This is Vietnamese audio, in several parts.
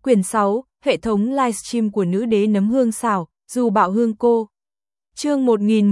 Quyển 6, hệ thống livestream của nữ đế nấm hương xào, dù bạo hương cô. Chương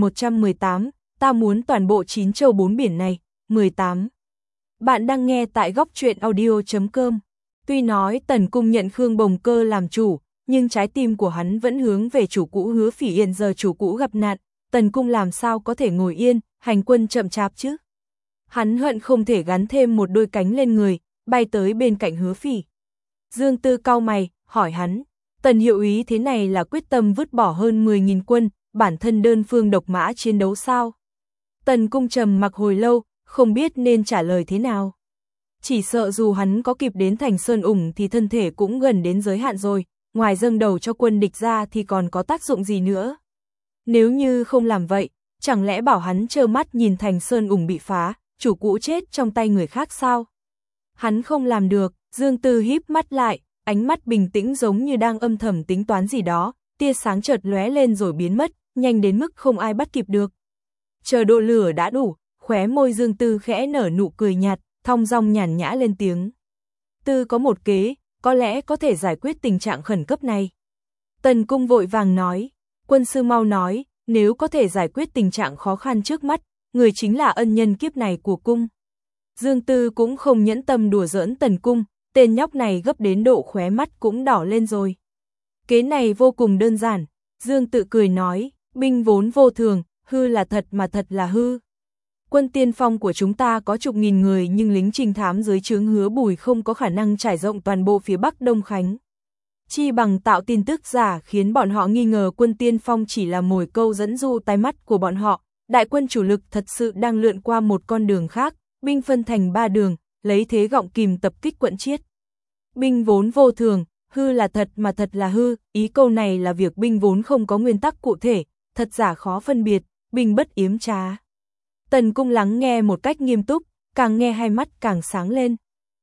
1118, ta muốn toàn bộ 9 châu 4 biển này, 18. Bạn đang nghe tại góc truyện audio.com. Tuy nói Tần Cung nhận Khương Bồng Cơ làm chủ, nhưng trái tim của hắn vẫn hướng về chủ cũ Hứa Phỉ Yên. Giờ chủ cũ gặp nạn, Tần Cung làm sao có thể ngồi yên, hành quân chậm chạp chứ? Hắn hận không thể gắn thêm một đôi cánh lên người, bay tới bên cạnh Hứa Phỉ. Dương Tư cau mày, hỏi hắn, Tần hiệu úy thế này là quyết tâm vứt bỏ hơn 10.000 quân, bản thân đơn phương độc mã chiến đấu sao? Tần Cung trầm mặc hồi lâu, không biết nên trả lời thế nào. Chỉ sợ dù hắn có kịp đến thành Sơn Ủng thì thân thể cũng gần đến giới hạn rồi, ngoài dâng đầu cho quân địch ra thì còn có tác dụng gì nữa. Nếu như không làm vậy, chẳng lẽ bảo hắn trơ mắt nhìn thành Sơn Ủng bị phá, chủ cũ chết trong tay người khác sao? Hắn không làm được. Dương Tư híp mắt lại, ánh mắt bình tĩnh giống như đang âm thầm tính toán gì đó, tia sáng chợt lóe lên rồi biến mất, nhanh đến mức không ai bắt kịp được. Chờ độ lửa đã đủ, khóe môi Dương Tư khẽ nở nụ cười nhạt, thong dong nhàn nhã lên tiếng. Tư có một kế, có lẽ có thể giải quyết tình trạng khẩn cấp này. Tần Cung vội vàng nói, quân sư mau nói, nếu có thể giải quyết tình trạng khó khăn trước mắt, người chính là ân nhân kiếp này của cung. Dương Tư cũng không nhẫn tâm đùa giỡn Tần Cung, tên nhóc này gấp đến độ khóe mắt cũng đỏ lên rồi. Kế này vô cùng đơn giản, Dương Tự cười nói, binh vốn vô thường, hư là thật mà thật là hư. Quân tiên phong của chúng ta có chục nghìn người nhưng lính trinh thám dưới trướng Hứa Bùi không có khả năng trải rộng toàn bộ phía Bắc Đông Khánh. Chi bằng tạo tin tức giả khiến bọn họ nghi ngờ quân tiên phong chỉ là mồi câu dẫn dụ tai mắt của bọn họ, đại quân chủ lực thật sự đang lượn qua một con đường khác, binh phân thành 3 đường, lấy thế gọng kìm tập kích quận Chiết. Binh vốn vô thường, hư là thật mà thật là hư, ý câu này là việc binh vốn không có nguyên tắc cụ thể, thật giả khó phân biệt, binh bất yếm trá. Tần Cung lắng nghe một cách nghiêm túc, càng nghe hai mắt càng sáng lên.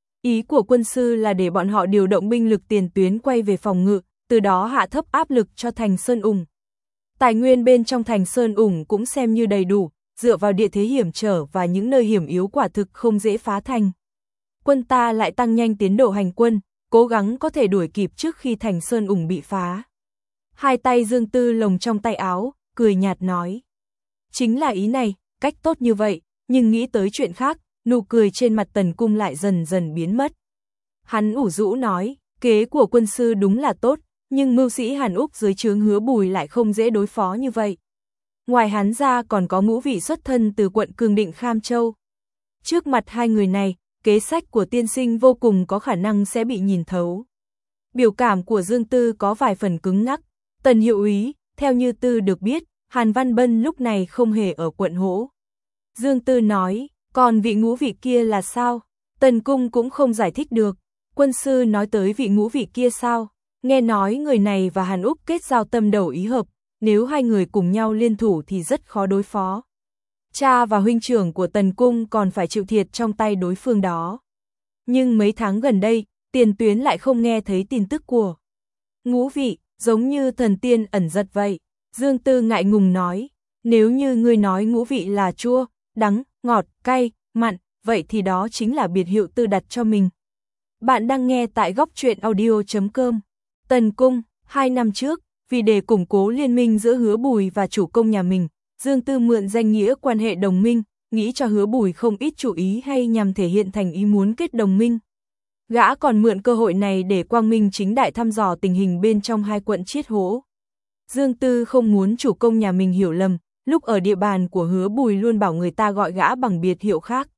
Ý của quân sư là để bọn họ điều động binh lực tiền tuyến quay về phòng ngự, từ đó hạ thấp áp lực cho thành Sơn Ủng. Tài nguyên bên trong thành Sơn Ủng cũng xem như đầy đủ, dựa vào địa thế hiểm trở và những nơi hiểm yếu quả thực không dễ phá thành. Quân ta lại tăng nhanh tiến độ hành quân, cố gắng có thể đuổi kịp trước khi thành Sơn Ủng bị phá. Hai tay Dương Tư lồng trong tay áo, cười nhạt nói. Chính là ý này, cách tốt như vậy, nhưng nghĩ tới chuyện khác, nụ cười trên mặt Tần Cung lại dần dần biến mất. Hắn ủ rũ nói, kế của quân sư đúng là tốt, nhưng mưu sĩ Hàn Úc dưới trướng Hứa Bùi lại không dễ đối phó như vậy. Ngoài hắn ra còn có ngũ vị xuất thân từ quận Cương Định Kham Châu. Trước mặt hai người này, kế sách của tiên sinh vô cùng có khả năng sẽ bị nhìn thấu. Biểu cảm của Dương Tư có vài phần cứng ngắc. Tần hiệu úy, theo như Tư được biết, Hàn Văn Bân lúc này không hề ở quận Hỗ. Dương Tư nói, còn vị ngũ vị kia là sao? Tần Cung cũng không giải thích được. Quân sư nói tới vị ngũ vị kia sao? Nghe nói người này và Hàn Úc kết giao tâm đầu ý hợp, nếu hai người cùng nhau liên thủ thì rất khó đối phó. Cha và huynh trưởng của Tần Cung còn phải chịu thiệt trong tay đối phương đó. Nhưng mấy tháng gần đây, tiền tuyến lại không nghe thấy tin tức của ngũ vị, giống như thần tiên ẩn giật vậy. Dương Tư ngại ngùng nói, nếu như ngươi nói ngũ vị là chua, đắng, ngọt, cay, mặn, vậy thì đó chính là biệt hiệu Tư đặt cho mình. Bạn đang nghe tại góc truyện audio.com. Tần Cung, 2 năm trước, vì để củng cố liên minh giữa Hứa Bùi và chủ công nhà mình, Dương Tư mượn danh nghĩa quan hệ đồng minh, nghĩ cho Hứa Bùi không ít chủ ý hay nhằm thể hiện thành ý muốn kết đồng minh. Gã còn mượn cơ hội này để quang minh chính đại thăm dò tình hình bên trong hai quận Chiết Hỗ. Dương Tư không muốn chủ công nhà mình hiểu lầm, lúc ở địa bàn của Hứa Bùi luôn bảo người ta gọi gã bằng biệt hiệu khác.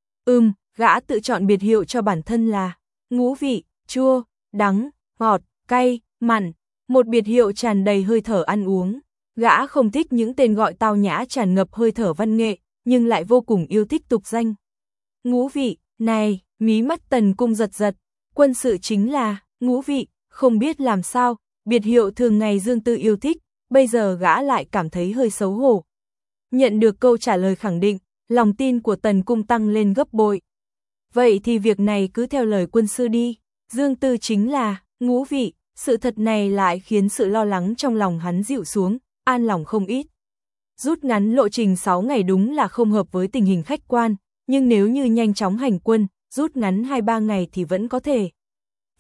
Gã tự chọn biệt hiệu cho bản thân là ngũ vị, chua, đắng, ngọt, cay, mặn, một biệt hiệu tràn đầy hơi thở ăn uống. Gã không thích những tên gọi tao nhã tràn ngập hơi thở văn nghệ, nhưng lại vô cùng yêu thích tục danh. Ngũ vị, này, mí mắt Tần Cung giật giật, quân sự chính là ngũ vị, không biết làm sao, biệt hiệu thường ngày Dương Tư yêu thích, bây giờ gã lại cảm thấy hơi xấu hổ. Nhận được câu trả lời khẳng định, lòng tin của Tần Cung tăng lên gấp bội. Vậy thì việc này cứ theo lời quân sư đi, Dương Tư chính là ngũ vị, sự thật này lại khiến sự lo lắng trong lòng hắn dịu xuống, an lòng không ít. Rút ngắn lộ trình 6 ngày đúng là không hợp với tình hình khách quan, nhưng nếu như nhanh chóng hành quân, rút ngắn 2-3 ngày thì vẫn có thể.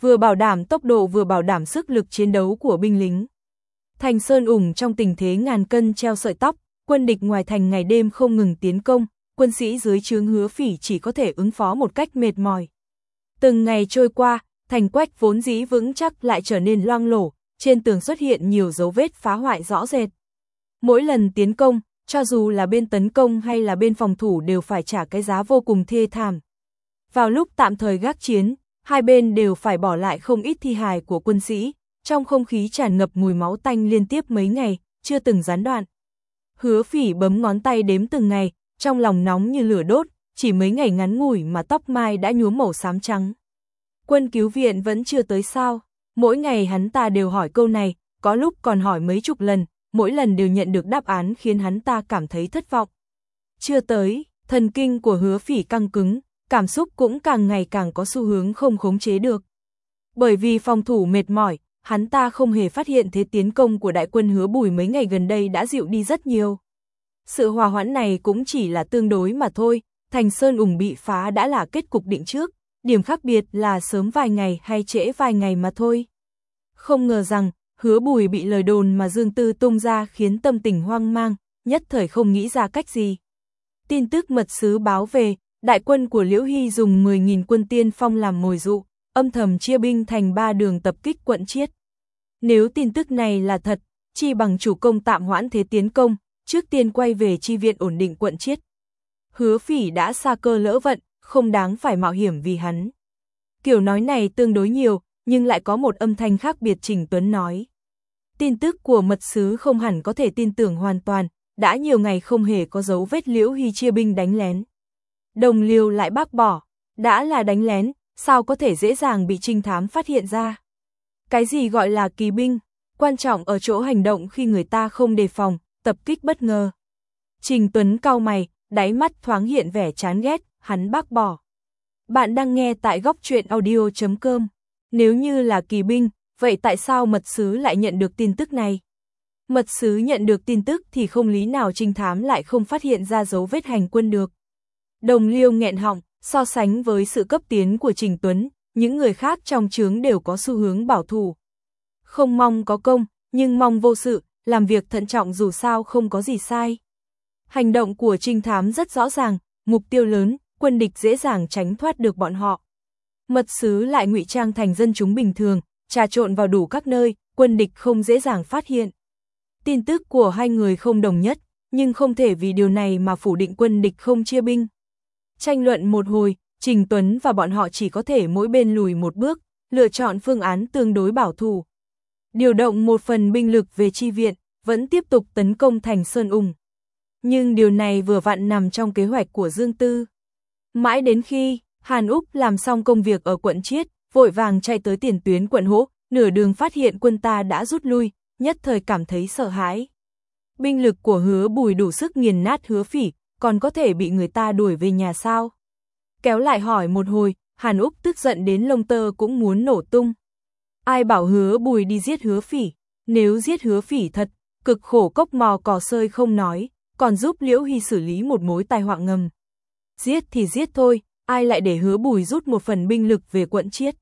vừa bảo đảm tốc độ vừa bảo đảm sức lực chiến đấu của binh lính. Thành Sơn Ủng trong tình thế ngàn cân treo sợi tóc, quân địch ngoài thành ngày đêm không ngừng tiến công, quân sĩ dưới trướng Hứa Phỉ chỉ có thể ứng phó một cách mệt mỏi. Từng ngày trôi qua, thành quách vốn dĩ vững chắc lại trở nên loang lổ, trên tường xuất hiện nhiều dấu vết phá hoại rõ rệt. Mỗi lần tiến công, cho dù là bên tấn công hay là bên phòng thủ đều phải trả cái giá vô cùng thê thảm. Vào lúc tạm thời gác chiến, hai bên đều phải bỏ lại không ít thi hài của quân sĩ, trong không khí tràn ngập mùi máu tanh liên tiếp mấy ngày, chưa từng gián đoạn. Hứa Phỉ bấm ngón tay đếm từng ngày, trong lòng nóng như lửa đốt, chỉ mấy ngày ngắn ngủi mà tóc mai đã nhuốm màu xám trắng. Quân cứu viện vẫn chưa tới sao? Mỗi ngày hắn ta đều hỏi câu này, có lúc còn hỏi mấy chục lần, mỗi lần đều nhận được đáp án khiến hắn ta cảm thấy thất vọng. Chưa tới, thần kinh của Hứa Phỉ căng cứng, cảm xúc cũng càng ngày càng có xu hướng không khống chế được. Bởi vì phòng thủ mệt mỏi, hắn ta không hề phát hiện thế tiến công của đại quân Hứa Bùi mấy ngày gần đây đã dịu đi rất nhiều. Sự hòa hoãn này cũng chỉ là tương đối mà thôi, Thành Sơn Ủng bị phá đã là kết cục định trước, điểm khác biệt là sớm vài ngày hay trễ vài ngày mà thôi. Không ngờ rằng, Hứa Bùi bị lời đồn mà Dương Tư tung ra khiến tâm tình hoang mang, nhất thời không nghĩ ra cách gì. Tin tức mật sứ báo về, đại quân của Liễu Hy dùng 10.000 quân tiên phong làm mồi dụ, âm thầm chia binh thành 3 đường tập kích quận Chiết. Nếu tin tức này là thật, chi bằng chủ công tạm hoãn thế tiến công, trước tiên quay về chi viện ổn định quận Chiết. Hứa Phỉ đã sa cơ lỡ vận, không đáng phải mạo hiểm vì hắn. Kiểu nói này tương đối nhiều, nhưng lại có một âm thanh khác biệt. Trình Tuấn nói. Tin tức của mật sứ không hẳn có thể tin tưởng hoàn toàn, đã nhiều ngày không hề có dấu vết Liễu Hy chia binh đánh lén. Đồng Liêu lại bác bỏ, đã là đánh lén, sao có thể dễ dàng bị trinh thám phát hiện ra. Cái gì gọi là kỳ binh, quan trọng ở chỗ hành động khi người ta không đề phòng, tập kích bất ngờ. Trình Tuấn cau mày, đáy mắt thoáng hiện vẻ chán ghét, hắn bác bỏ. Bạn đang nghe tại góc truyện audio.com. Nếu như là kỳ binh, vậy tại sao mật sứ lại nhận được tin tức này? Mật sứ nhận được tin tức thì không lý nào trinh thám lại không phát hiện ra dấu vết hành quân được. Đồng Liêu nghẹn họng, so sánh với sự cấp tiến của Trình Tuấn, những người khác trong trướng đều có xu hướng bảo thủ. Không mong có công, nhưng mong vô sự, làm việc thận trọng dù sao không có gì sai. Hành động của trinh thám rất rõ ràng, mục tiêu lớn, quân địch dễ dàng tránh thoát được bọn họ. Mật sứ lại ngụy trang thành dân chúng bình thường, trà trộn vào đủ các nơi, quân địch không dễ dàng phát hiện. Tin tức của hai người không đồng nhất, nhưng không thể vì điều này mà phủ định quân địch không chia binh. Tranh luận một hồi, Trình Tuấn và bọn họ chỉ có thể mỗi bên lùi một bước, lựa chọn phương án tương đối bảo thủ. Điều động một phần binh lực về chi viện, vẫn tiếp tục tấn công Thành Sơn Ủng. Nhưng điều này vừa vặn nằm trong kế hoạch của Dương Tư. Mãi đến khi Hàn Úc làm xong công việc ở quận Chiết, vội vàng chạy tới tiền tuyến quận Hỗ, nửa đường phát hiện quân ta đã rút lui, nhất thời cảm thấy sợ hãi. Binh lực của Hứa Bùi đủ sức nghiền nát Hứa Phỉ, còn có thể bị người ta đuổi về nhà sao? Kéo lại hỏi một hồi, Hàn Úc tức giận đến lông tơ cũng muốn nổ tung. Ai bảo Hứa Bùi đi giết Hứa Phỉ? Nếu giết Hứa Phỉ thật, cực khổ cốc mò cỏ sơi không nói, còn giúp Liễu Hy xử lý một mối tai họa ngầm. Giết thì giết thôi, ai lại để Hứa Bùi rút một phần binh lực về quận Chiết?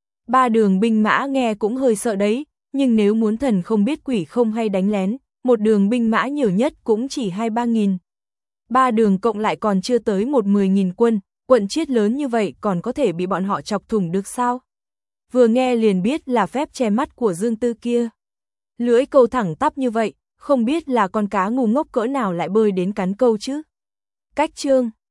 3 đường binh mã nghe cũng hơi sợ đấy, nhưng nếu muốn thần không biết quỷ không hay đánh lén, một đường binh mã nhiều nhất cũng chỉ 2-3 nghìn. 3 đường cộng lại còn chưa tới 10.000 quân, quận Chiết lớn như vậy còn có thể bị bọn họ chọc thủng được sao? Vừa nghe liền biết là phép che mắt của Dương Tư kia. Lưỡi câu thẳng tắp như vậy, không biết là con cá ngu ngốc cỡ nào lại bơi đến cắn câu chứ. Cách chương